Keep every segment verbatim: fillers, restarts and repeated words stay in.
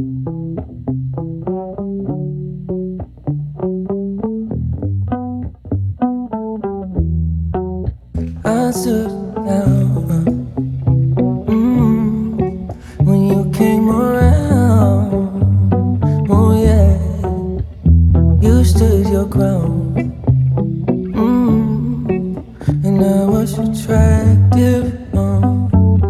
I stood down mm, when you came around. Oh yeah, you stood your ground, mm, and I was attractive. Uh,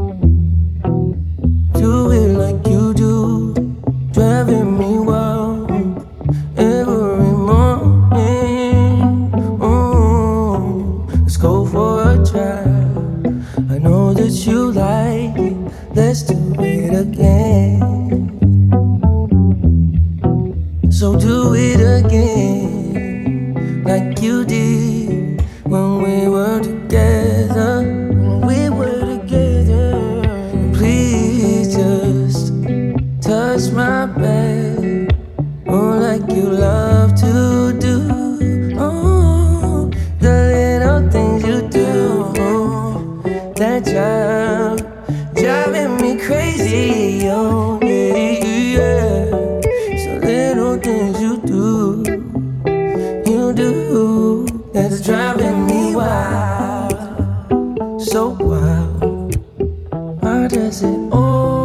do it like you do, driving me wild every morning. Oh, let's go for a drive. I know that you like it. Let's do it again. So do it again, like you did when we were together. When we were together. Please just touch my back, oh, like you love to do. Oh, the little things you do, oh, that drive, driving me crazy. Oh yeah, yeah. So little things you do, you do, that's driving me wild, so wild. Why does it all